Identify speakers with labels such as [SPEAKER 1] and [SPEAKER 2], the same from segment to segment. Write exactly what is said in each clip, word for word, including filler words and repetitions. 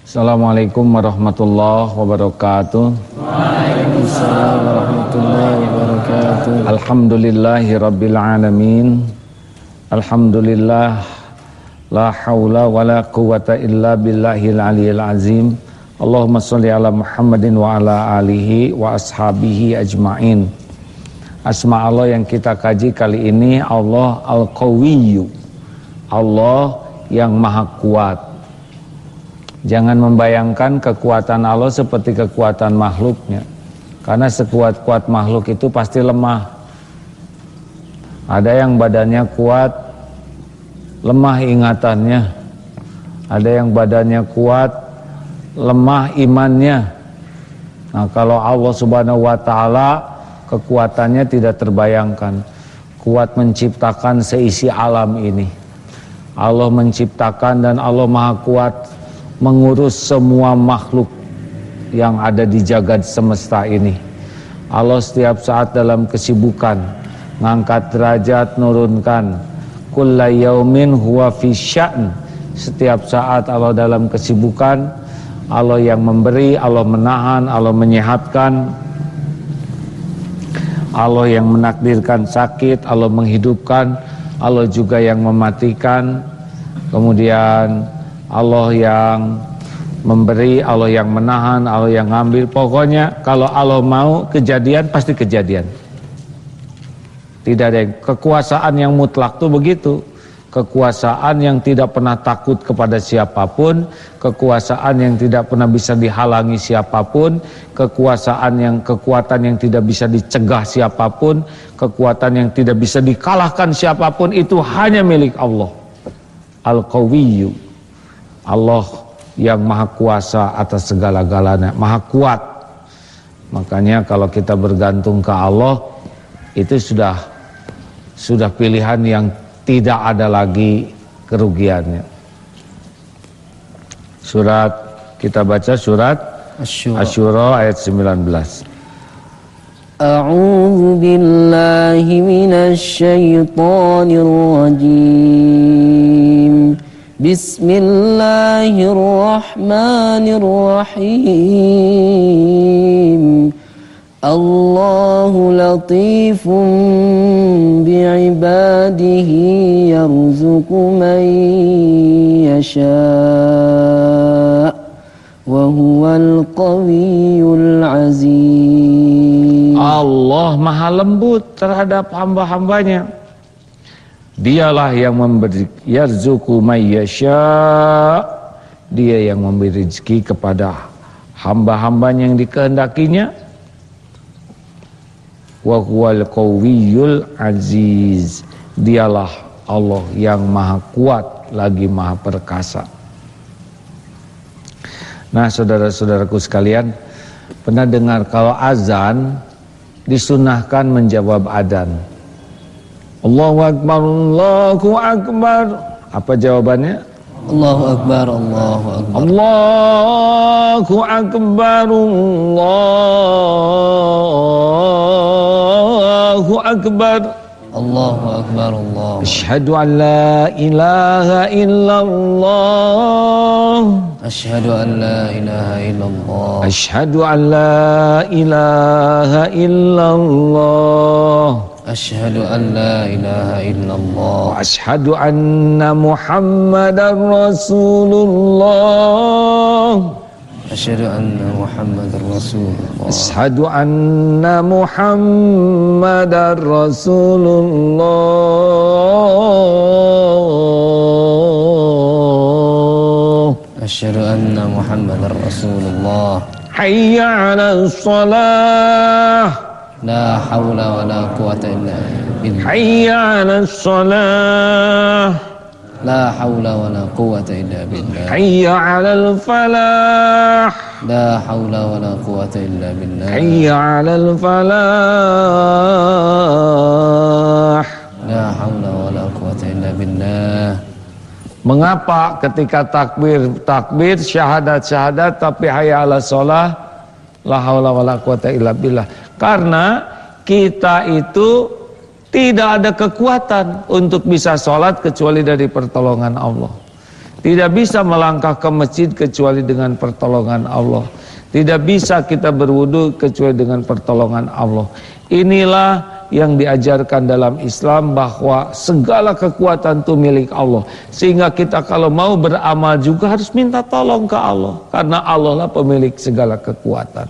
[SPEAKER 1] Assalamualaikum warahmatullahi wabarakatuh.
[SPEAKER 2] Waalaikumsalam warahmatullahi wabarakatuh.
[SPEAKER 1] Alhamdulillahi rabbil alamin. Alhamdulillah la haula wala quwata illa billahil aliyil azim. Allahumma sholli ala Muhammadin wa ala alihi wa ashabihi ajmain. Asma Allah yang kita kaji kali ini Allah Al-Qawiyyu, Allah yang maha kuat. Jangan membayangkan kekuatan Allah seperti kekuatan makhluknya, karena sekuat-kuat makhluk itu pasti lemah. Ada yang badannya kuat, lemah ingatannya. Ada yang badannya kuat, lemah imannya. Nah, kalau Allah Subhanahu wa ta'ala kekuatannya tidak terbayangkan. Kuat menciptakan seisi alam ini. Allah menciptakan dan Allah maha kuat mengurus semua makhluk yang ada di jagat semesta ini. Allah setiap saat dalam kesibukan, ngangkat derajat, nurunkan. Kulla yaumin huwa fi sya'n. Setiap saat Allah dalam kesibukan. Allah yang memberi, Allah menahan, Allah menyehatkan, Allah yang menakdirkan sakit, Allah menghidupkan, Allah juga yang mematikan. Kemudian Allah yang memberi, Allah yang menahan, Allah yang ngambil. Pokoknya kalau Allah mau kejadian, pasti kejadian. Tidak ada yang, kekuasaan yang mutlak tuh begitu. Kekuasaan yang tidak pernah takut kepada siapapun, kekuasaan yang tidak pernah bisa dihalangi siapapun, kekuasaan yang kekuatan yang tidak bisa dicegah siapapun, kekuatan yang tidak bisa dikalahkan siapapun, itu hanya milik Allah. Al-Qawiyyu, Allah yang maha kuasa atas segala-galanya, maha kuat. Makanya kalau kita bergantung ke Allah, itu sudah sudah pilihan yang tidak ada lagi kerugiannya. Surat, kita baca surat Asy-Syura ayat sembilan belas.
[SPEAKER 2] A'udzu billahi minasy syaithanir rajim. Bismillahirrahmanirrahim. Allahu latifun bi'ibadihi yarzuqu man yasha' wa huwal qawiyyul aziz.
[SPEAKER 1] Allah maha lembut terhadap hamba-hambanya. Dialah yang memberi, yarzuqu may yasha', dia yang memberi rezeki kepada hamba-hambanya yang dikehendakinya. Wa huwal qawiyyul aziz, dialah Allah yang maha kuat lagi maha perkasa. Nah, saudara-saudaraku sekalian, pernah dengar kalau azan disunahkan menjawab adzan. Allahu akbar, Allahu akbar. Apa jawabannya?
[SPEAKER 2] Allahu akbar, Allahu akbar.
[SPEAKER 1] Allahu akbar, Allahu akbar.
[SPEAKER 2] Allahu akbar, Allahu.
[SPEAKER 1] Asyhadu an la ilaha illallah.
[SPEAKER 2] Asyhadu an la ilaha illallah.
[SPEAKER 1] Asyhadu an la ilaha illallah.
[SPEAKER 2] Asyhadu an la ilaha illallah.
[SPEAKER 1] Asyhadu anna Muhammadar Rasulullah.
[SPEAKER 2] Asyhadu anna Muhammadar Rasulullah.
[SPEAKER 1] Asyhadu anna Muhammadar Rasulullah.
[SPEAKER 2] Asyhadu anna Muhammadar Rasulullah.
[SPEAKER 1] Hayya 'alas shalah.
[SPEAKER 2] La haula wa la quwata illa billah.
[SPEAKER 1] Hayya 'alas shalah.
[SPEAKER 2] La haula wa la quwata illa billah.
[SPEAKER 1] Hayya 'alal falah.
[SPEAKER 2] La haula wa la quwata illa billah.
[SPEAKER 1] Hayya 'alal falah.
[SPEAKER 2] La haula wa la quwata illa billah.
[SPEAKER 1] Mengapa ketika takbir takbir syahadat syahadat tapi hayya 'alas shalah la haula wala quwata illa billah? Karena kita itu tidak ada kekuatan untuk bisa sholat kecuali dari pertolongan Allah. Tidak bisa melangkah ke masjid kecuali dengan pertolongan Allah. Tidak bisa kita berwudu kecuali dengan pertolongan Allah. Inilah yang diajarkan dalam Islam, bahwa segala kekuatan itu milik Allah. Sehingga kita kalau mau beramal juga harus minta tolong ke Allah, karena Allah lah pemilik segala kekuatan.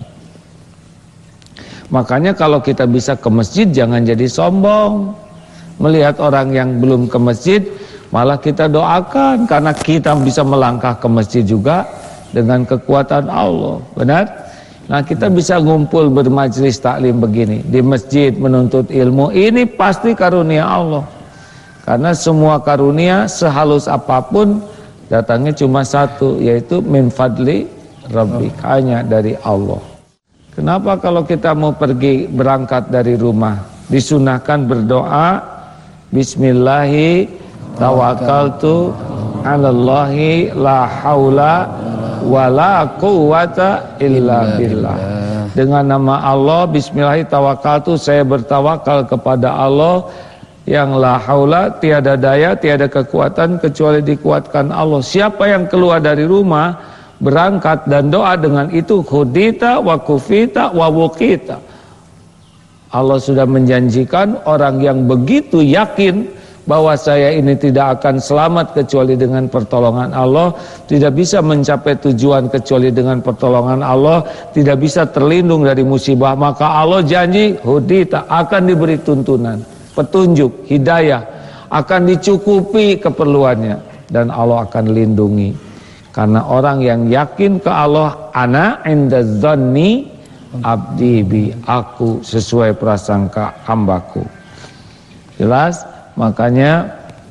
[SPEAKER 1] Makanya kalau kita bisa ke masjid, jangan jadi sombong. Melihat orang yang belum ke masjid, malah kita doakan, karena kita bisa melangkah ke masjid juga dengan kekuatan Allah. Benar? Nah, kita bisa ngumpul bermajlis taklim begini di masjid menuntut ilmu, ini pasti karunia Allah. Karena semua karunia sehalus apapun datangnya cuma satu, yaitu min fadli rabbik, hanya dari Allah. Kenapa kalau kita mau pergi berangkat dari rumah disunahkan berdoa, bismillahi tawakkaltu 'alallahi la haula wala quwata illa billah. Dengan nama Allah, bismillahirrahmanirrahim, tawakkaltu, saya bertawakal kepada Allah yang la haula, tiada daya, tiada kekuatan kecuali dikuatkan Allah. Siapa yang keluar dari rumah berangkat dan doa dengan itu, hudita wa kufita wa wuqita. Allah sudah menjanjikan orang yang begitu yakin bahwa saya ini tidak akan selamat kecuali dengan pertolongan Allah, tidak bisa mencapai tujuan kecuali dengan pertolongan Allah, tidak bisa terlindung dari musibah, maka Allah janji hudita, akan diberi tuntunan, petunjuk, hidayah, akan dicukupi keperluannya, dan Allah akan lindungi. Karena orang yang yakin ke Allah, ana inda dzanni abdi bi, aku sesuai prasangka hambaku. Jelas? Makanya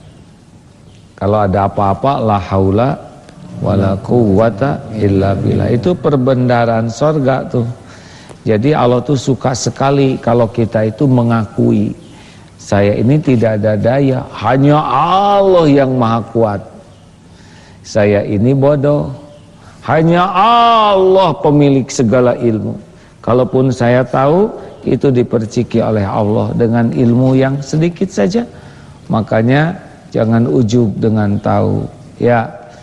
[SPEAKER 1] kalau ada apa-apa, la haula wala quwata illa billah, itu perbendaharaan sorga tuh. Jadi Allah tuh suka sekali kalau kita itu mengakui, saya ini tidak ada daya, hanya Allah yang maha kuat. Saya ini bodoh, hanya Allah pemilik segala ilmu. Kalaupun saya tahu, itu diperciki oleh Allah dengan ilmu yang sedikit saja. Makanya jangan ujub dengan tahu, ya.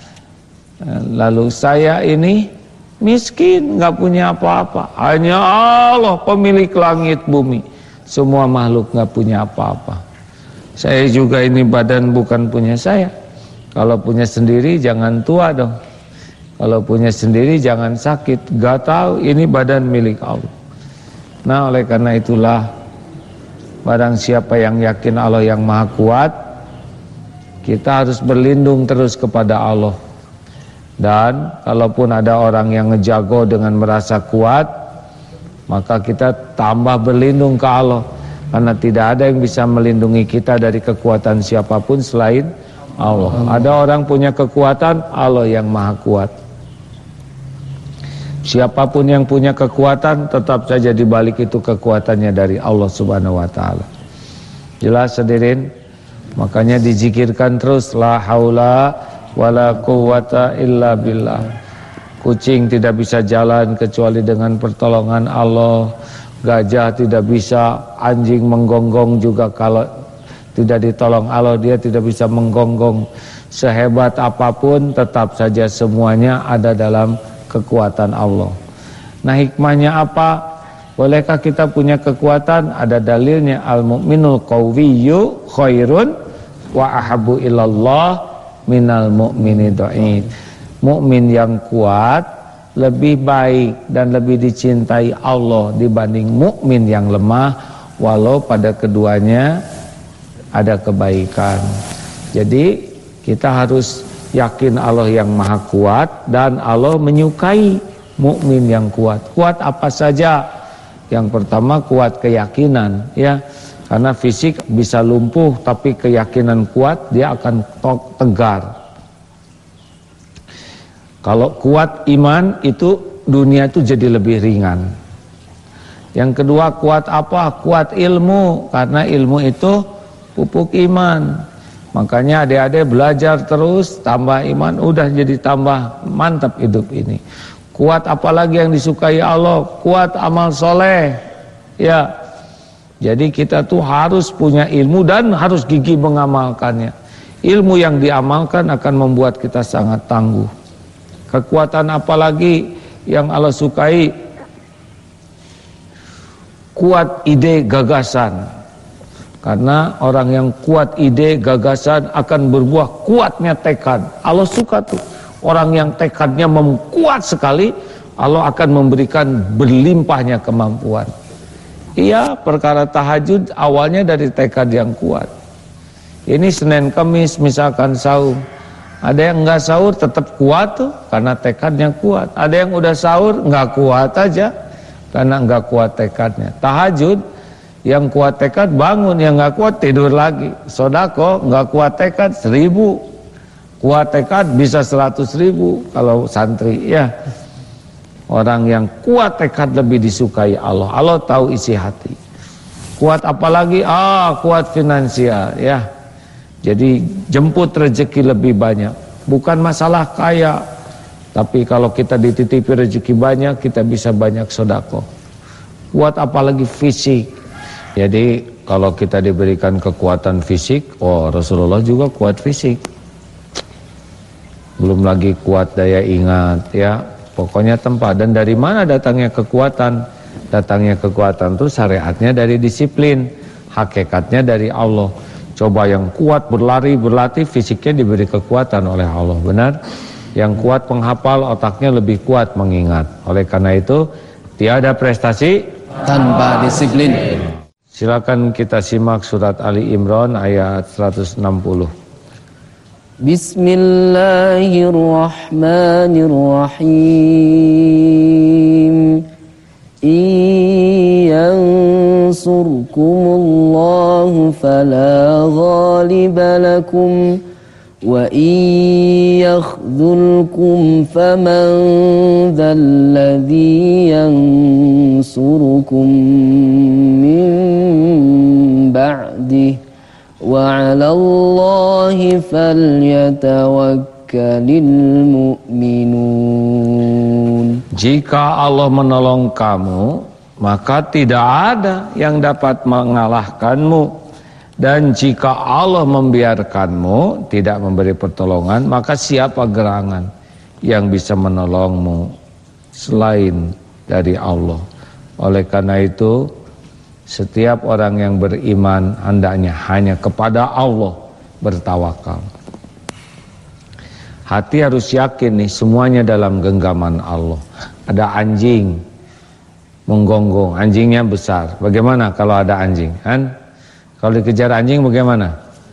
[SPEAKER 1] Lalu saya ini miskin, nggak punya apa-apa, hanya Allah pemilik langit bumi, semua makhluk nggak punya apa-apa. Saya juga ini badan bukan punya saya. Kalau punya sendiri jangan tua dong. Kalau punya sendiri jangan sakit. Gak tahu ini badan milik Allah. Nah, oleh karena itulah, barang siapa yang yakin Allah yang maha kuat, kita harus berlindung terus kepada Allah. Dan kalaupun ada orang yang ngejago dengan merasa kuat, maka kita tambah berlindung ke Allah. Karena tidak ada yang bisa melindungi kita dari kekuatan siapapun selain Allah. Ada orang punya kekuatan, Allah yang maha kuat. Siapapun yang punya kekuatan, tetap saja dibalik itu kekuatannya dari Allah Subhanahu wa taala. Jelas hadirin? Makanya dizikirkan terus, la haula wala quwata illa billah. Kucing tidak bisa jalan kecuali dengan pertolongan Allah. Gajah tidak bisa, anjing menggonggong juga kalau tidak ditolong Allah dia tidak bisa menggonggong. Sehebat apapun tetap saja semuanya ada dalam kekuatan Allah. Nah, hikmahnya apa? Bolehkah kita punya kekuatan? Ada dalilnya, al-mu'minul qawiyyu khairun wa ahabbu ilallah minal mu'mini dha'if. Mukmin yang kuat lebih baik dan lebih dicintai Allah dibanding mukmin yang lemah, walau pada keduanya ada kebaikan. Jadi kita harus yakin Allah yang maha kuat, dan Allah menyukai mukmin yang kuat. Kuat apa saja? Yang pertama kuat keyakinan, ya. Karena fisik bisa lumpuh, tapi keyakinan kuat dia akan tegar. Kalau kuat iman, itu dunia itu jadi lebih ringan. Yang kedua kuat apa? Kuat ilmu, karena ilmu itu pupuk iman. Makanya adik-adik belajar terus, tambah iman, udah jadi tambah mantap hidup ini. Kuat apalagi yang disukai Allah? Kuat amal soleh, ya. Jadi kita tuh harus punya ilmu dan harus gigih mengamalkannya. Ilmu yang diamalkan akan membuat kita sangat tangguh. Kekuatan apalagi yang Allah sukai? Kuat ide gagasan. Karena orang yang kuat ide gagasan akan berbuah kuatnya tekad. Allah suka tuh orang yang tekadnya kuat sekali, Allah akan memberikan berlimpahnya kemampuan. Iya, perkara tahajud awalnya dari tekad yang kuat. Ini Senin Kamis misalkan sahur, ada yang enggak sahur tetap kuat tuh karena tekadnya kuat. Ada yang udah sahur enggak kuat aja karena enggak kuat tekadnya. Tahajud yang kuat tekad bangun, yang enggak kuat tidur lagi. Sodako enggak kuat tekad seribu, kuat tekad bisa seratus ribu kalau santri ya. Orang yang kuat tekad lebih disukai Allah. Allah tahu isi hati. Kuat apalagi? Ah, kuat finansial ya. Jadi jemput rezeki lebih banyak. Bukan masalah kaya, tapi kalau kita dititipi rezeki banyak, kita bisa banyak sedekah. Kuat apalagi fisik. Jadi kalau kita diberikan kekuatan fisik, oh Rasulullah juga kuat fisik. Belum lagi kuat daya ingat ya. Pokoknya tempat. Dan dari mana datangnya kekuatan? Datangnya kekuatan itu syariatnya dari disiplin, hakikatnya dari Allah. Coba yang kuat berlari, berlatih, fisiknya diberi kekuatan oleh Allah, benar? Yang kuat penghafal, otaknya lebih kuat mengingat. Oleh karena itu, tiada prestasi
[SPEAKER 2] tanpa disiplin.
[SPEAKER 1] Silakan kita simak surat Ali Imran ayat seratus enam puluh.
[SPEAKER 3] Bismillahirrahmanirrahim. Yansurkumullahu fala ghaliba lakum wa yakhdzulkum faman dzalladzi yansurukum min ba'dih wa 'alallahi falyatawakkalul mu'minun.
[SPEAKER 1] Jika Allah menolong kamu, maka tidak ada yang dapat mengalahkanmu. Dan jika Allah membiarkanmu, tidak memberi pertolongan, maka siapa gerangan yang bisa menolongmu selain dari Allah. Oleh karena itu, setiap orang yang beriman hendaknya hanya kepada Allah bertawakal. Hati harus yakin nih, semuanya dalam genggaman Allah. Ada anjing menggonggong, anjingnya besar. Bagaimana kalau ada anjing? Kan? Kalau dikejar anjing bagaimana?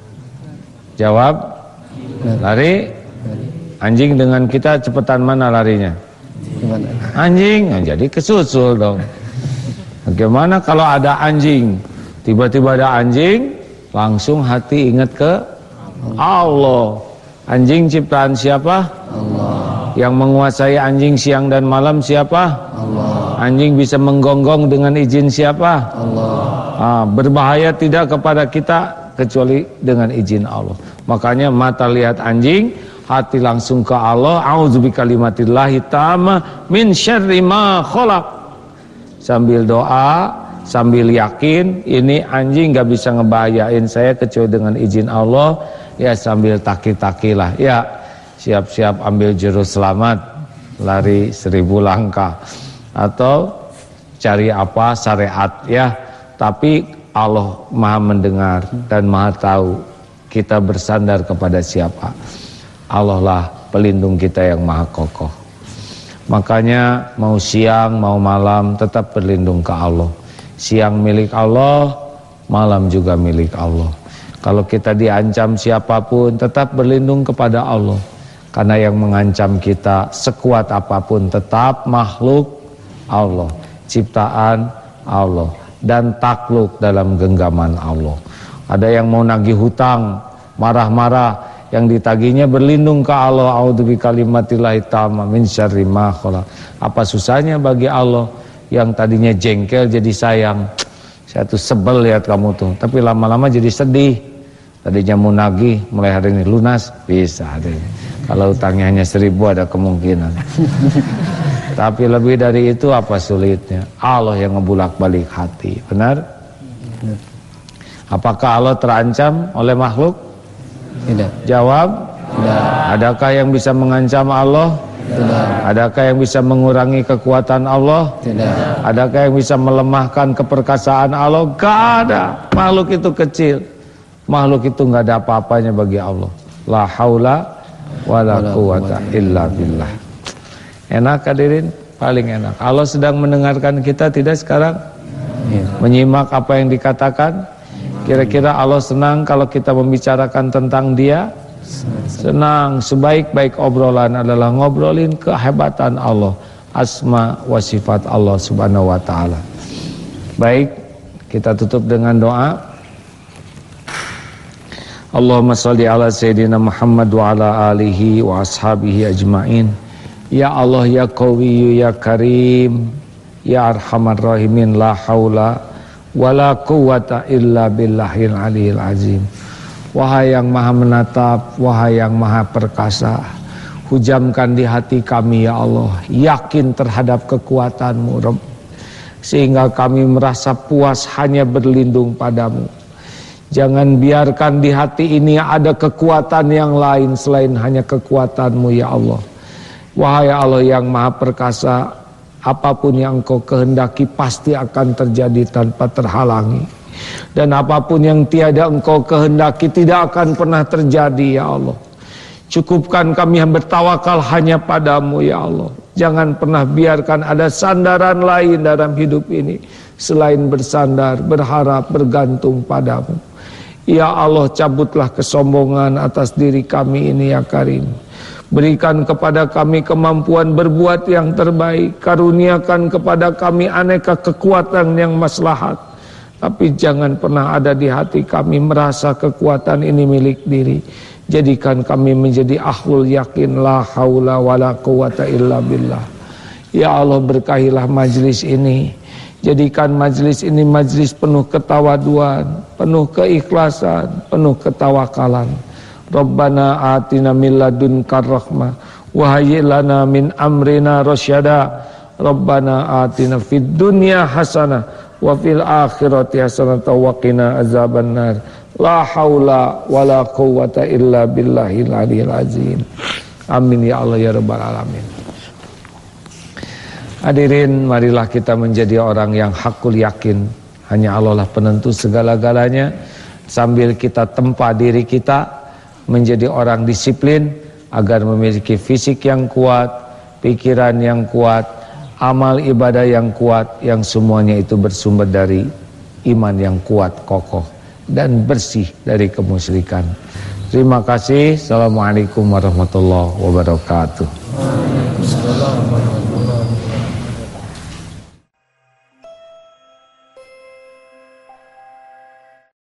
[SPEAKER 1] Jawab, lari. Anjing dengan kita cepetan mana larinya? Anjing, nah, jadi kesusul dong. Bagaimana kalau ada anjing? Tiba-tiba ada anjing, langsung hati ingat ke Allah. Anjing ciptaan siapa? Allah. Yang menguasai anjing siang dan malam siapa? Allah. Anjing bisa menggonggong dengan izin siapa? Allah. Ah, berbahaya tidak kepada kita kecuali dengan izin Allah. Makanya mata lihat anjing, hati langsung ke Allah. A'udzubikalimatillahi tamma min syarri ma khalaq. Sambil doa, sambil yakin ini anjing gak bisa ngebahayain saya kecuali dengan izin Allah. Ya sambil taki-takilah. Ya siap-siap ambil jurus selamat, lari seribu langkah. Atau cari apa syariat ya. Tapi Allah Maha mendengar dan Maha tahu kita bersandar kepada siapa. Allah lah pelindung kita yang Maha kokoh. Makanya mau siang mau malam tetap berlindung ke Allah. Siang milik Allah, malam juga milik Allah. Kalau kita diancam siapapun tetap berlindung kepada Allah. Karena yang mengancam kita sekuat apapun tetap makhluk Allah, ciptaan Allah, dan takluk dalam genggaman Allah. Ada yang mau nagih hutang, marah-marah, yang ditagihnya berlindung ke Allah. A'udzubikalimatillahi tamma min syarri ma khalaq. Apa susahnya bagi Allah yang tadinya jengkel jadi sayang. Saya tuh sebel lihat kamu tuh, tapi lama-lama jadi sedih. Tadinya mau nagih, mulai hari ini lunas, bisa deh. Kalau utangnya hanya seribu ada kemungkinan. Tapi lebih dari itu apa sulitnya? Allah yang ngebulak-balik hati, benar? Apakah Allah terancam oleh makhluk?
[SPEAKER 2] Tidak.
[SPEAKER 1] Jawab.
[SPEAKER 2] Tidak.
[SPEAKER 1] Adakah yang bisa mengancam Allah?
[SPEAKER 2] Tidak.
[SPEAKER 1] Adakah yang bisa mengurangi kekuatan Allah?
[SPEAKER 2] Tidak.
[SPEAKER 1] Adakah yang bisa melemahkan keperkasaan Allah? Gak ada. Makhluk itu kecil. Makhluk itu gak ada apa-apanya bagi Allah. La haula wala quwata illa billah. Enak hadirin? Paling enak. Allah sedang mendengarkan kita tidak sekarang?
[SPEAKER 2] Ya.
[SPEAKER 1] Menyimak apa yang dikatakan. Kira-kira Allah senang kalau kita membicarakan tentang Dia? Senang. Sebaik-baik obrolan adalah ngobrolin kehebatan Allah, asma wa sifat Allah subhanahu wa ta'ala. Baik, kita tutup dengan doa. Allahumma salli ala Sayyidina Muhammad wa ala alihi wa ashabihi ajma'in. Ya Allah, ya Qawiyyu, ya Karim, ya Arhamar Rahimin, la haula wa la quwata illa billahil aliyil azim. Wahai yang maha menatap, wahai yang maha perkasa, hujamkan di hati kami ya Allah, yakin terhadap kekuatan-Mu Rabb, sehingga kami merasa puas hanya berlindung padamu. Jangan biarkan di hati ini ada kekuatan yang lain selain hanya kekuatan-Mu ya Allah. Wahai Allah yang maha perkasa, apapun yang Engkau kehendaki pasti akan terjadi tanpa terhalangi. Dan apapun yang tiada Engkau kehendaki tidak akan pernah terjadi ya Allah. Cukupkan kami yang bertawakal hanya padamu ya Allah. Jangan pernah biarkan ada sandaran lain dalam hidup ini selain bersandar, berharap, bergantung padamu. Ya Allah, cabutlah kesombongan atas diri kami ini ya Karim. Berikan kepada kami kemampuan berbuat yang terbaik. Karuniakan kepada kami aneka kekuatan yang maslahat. Tapi jangan pernah ada di hati kami merasa kekuatan ini milik diri. Jadikan kami menjadi ahlul yakin, la haula wa la quwata illa billah. Ya Allah, berkahilah majlis ini. Jadikan majlis ini majlis penuh ketawaduan, penuh keikhlasan, penuh ketawakalan. Rabbana atina min ladunka rahmah wa hayyi lana min amrina rasyada. Rabbana atina fid dunya hasanah wa fil akhirati hasanah wa qina azabannar. La haula wala quwwata illa billahil aliyil azim. Amin ya Allah ya rabbal alamin. Hadirin, marilah kita menjadi orang yang hakul yakin hanya Allah lah penentu segala-galanya, sambil kita tempa diri kita menjadi orang disiplin agar memiliki fisik yang kuat, pikiran yang kuat, amal ibadah yang kuat, yang semuanya itu bersumber dari iman yang kuat, kokoh dan bersih dari kemusyrikan. Terima kasih. Assalamualaikum warahmatullahi wabarakatuh.